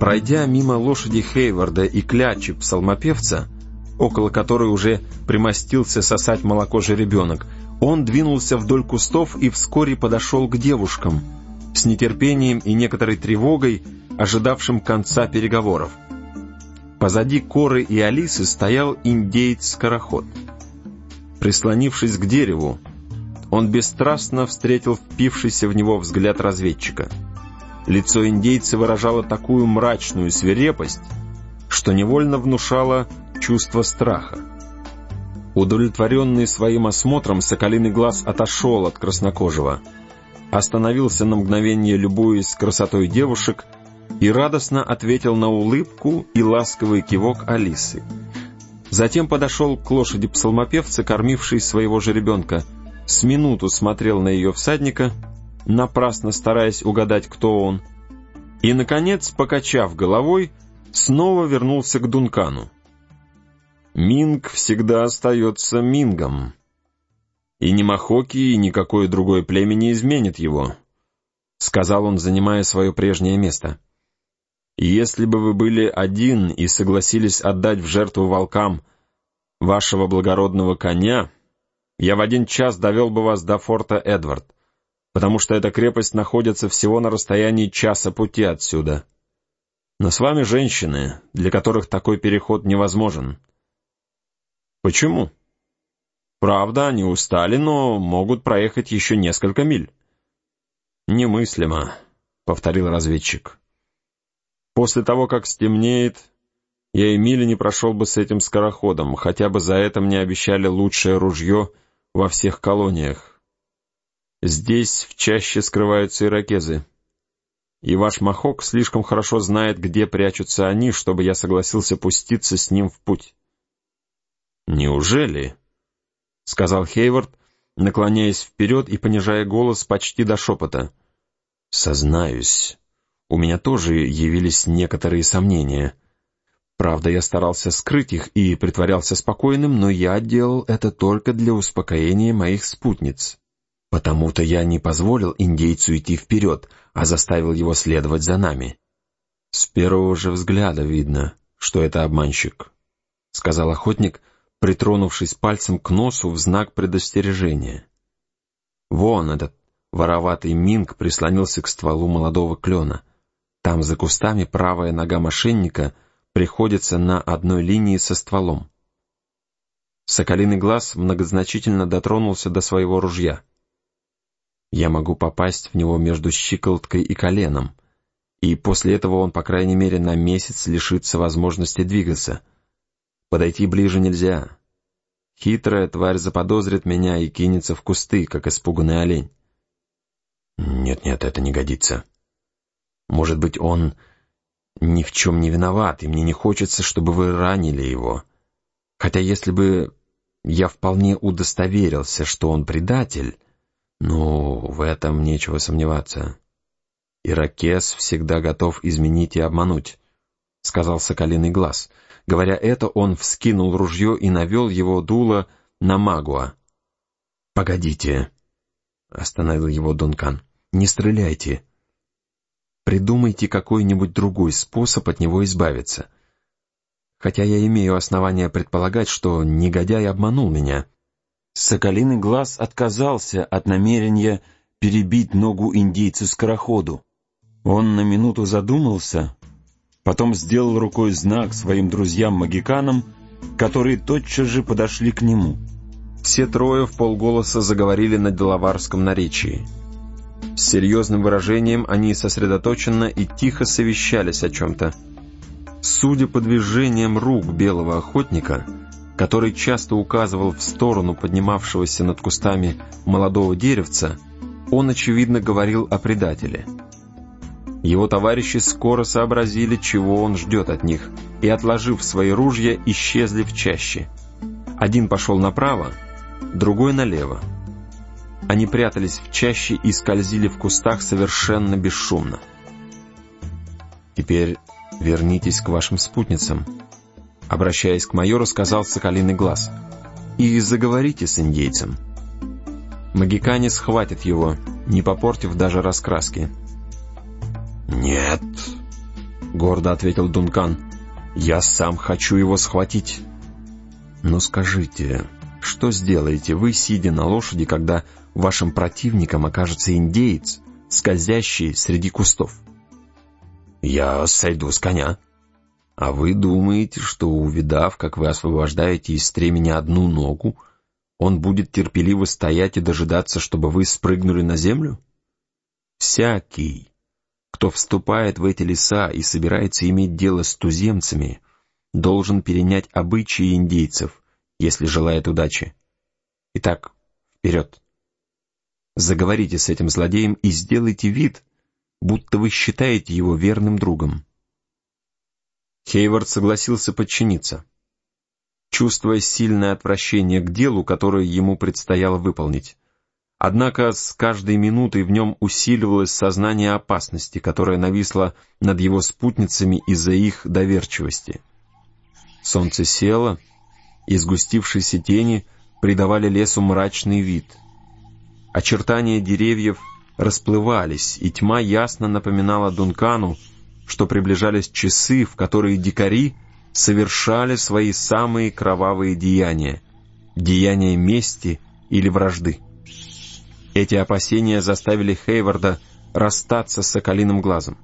Пройдя мимо лошади Хейварда и клячи псалмопевца, около которой уже примостился сосать молоко жеребенок, он двинулся вдоль кустов и вскоре подошел к девушкам, с нетерпением и некоторой тревогой, ожидавшим конца переговоров. Позади Коры и Алисы стоял индеец-скороход. Прислонившись к дереву, он бесстрастно встретил впившийся в него взгляд разведчика. Лицо индейца выражало такую мрачную свирепость, что невольно внушало чувство страха. Удовлетворенный своим осмотром, Соколиный Глаз отошел от краснокожего, остановился на мгновение, любуясь красотой девушек, и радостно ответил на улыбку и ласковый кивок Алисы. Затем подошел к лошади псалмопевца, кормившей своего жеребенка, с минуту смотрел на ее всадника, напрасно стараясь угадать, кто он, и, наконец, покачав головой, снова вернулся к Дункану. «Минг всегда остается Мингом, и ни Махоки, и никакое другое племя не изменит его», — сказал он, занимая свое прежнее место. «Если бы вы были один и согласились отдать в жертву волкам вашего благородного коня, я в 1 час довел бы вас до форта Эдвард, потому что эта крепость находится всего на расстоянии часа пути отсюда. Но с вами женщины, для которых такой переход невозможен». «Почему?» «Правда, они устали, но могут проехать еще несколько миль». «Немыслимо», — повторил разведчик. «После того, как стемнеет, я и мили не прошел бы с этим скороходом, хотя бы за это мне обещали лучшее ружье во всех колониях. Здесь в чаще скрываются иракезы, и ваш Махок слишком хорошо знает, где прячутся они, чтобы я согласился пуститься с ним в путь». «Неужели?» — сказал Хейвард, наклоняясь вперед и понижая голос почти до шепота. «Сознаюсь, у меня тоже явились некоторые сомнения. Правда, я старался скрыть их и притворялся спокойным, но я делал это только для успокоения моих спутниц. Потому-то я не позволил индейцу идти вперед, а заставил его следовать за нами. С первого же взгляда видно, что это обманщик», — сказал охотник, притронувшись пальцем к носу в знак предостережения. «Вон этот вороватый Минг прислонился к стволу молодого клена. Там за кустами правая нога мошенника приходится на одной линии со стволом». Соколиный Глаз многозначительно дотронулся до своего ружья. «Я могу попасть в него между щиколоткой и коленом, и после этого он, по крайней мере, на месяц лишится возможности двигаться. Подойти ближе нельзя. Хитрая тварь заподозрит меня и кинется в кусты, как испуганный олень». «Нет-нет, это не годится. Может быть, он ни в чем не виноват, и мне не хочется, чтобы вы ранили его. Хотя если бы я вполне удостоверился, что он предатель, ну, в этом нечего сомневаться. Иракез всегда готов изменить и обмануть», — сказал Соколиный Глаз. Говоря это, он вскинул ружье и навел его дуло на Магуа. «Погодите», — остановил его Дункан, — «не стреляйте. Придумайте какой-нибудь другой способ от него избавиться. Хотя я имею основания предполагать, что негодяй обманул меня». Соколиный Глаз отказался от намерения перебить ногу индейцу-скороходу. Он на минуту задумался, потом сделал рукой знак своим друзьям-магиканам, которые тотчас же подошли к нему. Все трое вполголоса заговорили на делаварском наречии. С серьезным выражением они сосредоточенно и тихо совещались о чем-то. Судя по движениям рук белого охотника, который часто указывал в сторону поднимавшегося над кустами молодого деревца, он, очевидно, говорил о предателе. Его товарищи скоро сообразили, чего он ждет от них, и, отложив свои ружья, исчезли в чаще. Один пошел направо, другой налево. Они прятались в чаще и скользили в кустах совершенно бесшумно. «Теперь вернитесь к вашим спутницам», — обращаясь к майору, сказал Соколиный Глаз, — «и заговорите с индейцем. Магикане схватят его, не попортив даже раскраски». «Нет», — гордо ответил Дункан. «Я сам хочу его схватить». «Но скажите, что сделаете вы, сидя на лошади, когда вашим противником окажется индеец, скользящий среди кустов?» «Я сойду с коня». «А вы думаете, что, увидав, как вы освобождаете из стремени одну ногу, он будет терпеливо стоять и дожидаться, чтобы вы спрыгнули на землю? Всякий, кто вступает в эти леса и собирается иметь дело с туземцами, должен перенять обычаи индейцев, если желает удачи. Итак, вперед. Заговорите с этим злодеем и сделайте вид, будто вы считаете его верным другом». Хейвард согласился подчиниться, чувствуя сильное отвращение к делу, которое ему предстояло выполнить. Однако с каждой минутой в нем усиливалось сознание опасности, которое нависло над его спутницами из-за их доверчивости. Солнце село, и сгустившиеся тени придавали лесу мрачный вид. Очертания деревьев расплывались, и тьма ясно напоминала Дункану, что приближались часы, в которые дикари совершали свои самые кровавые деяния, деяния мести или вражды. Эти опасения заставили Хейварда расстаться с Соколиным глазом.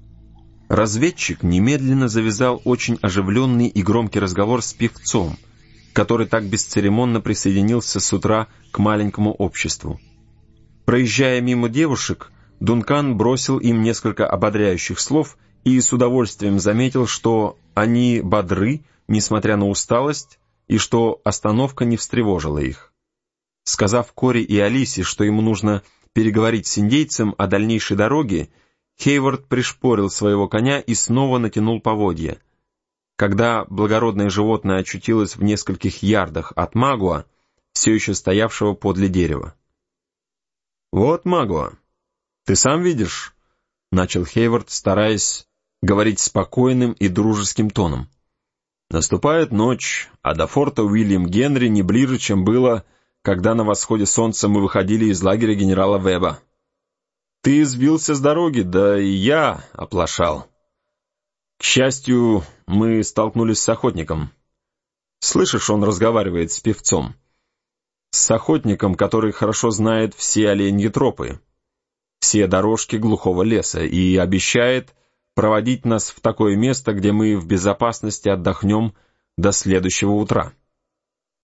Разведчик немедленно завязал очень оживленный и громкий разговор с певцом, который так бесцеремонно присоединился с утра к маленькому обществу. Проезжая мимо девушек, Дункан бросил им несколько ободряющих слов и с удовольствием заметил, что они бодры, несмотря на усталость, и что остановка не встревожила их. Сказав Кори и Алисе, что ему нужно переговорить с индейцем о дальнейшей дороге, Хейвард пришпорил своего коня и снова натянул поводья. Когда благородное животное очутилось в нескольких ярдах от Магуа, все еще стоявшего подле дерева. «Вот, Магуа, ты сам видишь», — начал Хейвард, стараясь говорить спокойным и дружеским тоном. «Наступает ночь, а до форта Уильям Генри не ближе, чем было, когда на восходе солнца мы выходили из лагеря генерала Веба. Ты сбился с дороги, да и я оплошал. К счастью, мы столкнулись с охотником. Слышишь, он разговаривает с певцом. С охотником, который хорошо знает все оленьи тропы, все дорожки глухого леса, и обещает проводить нас в такое место, где мы в безопасности отдохнем до следующего утра».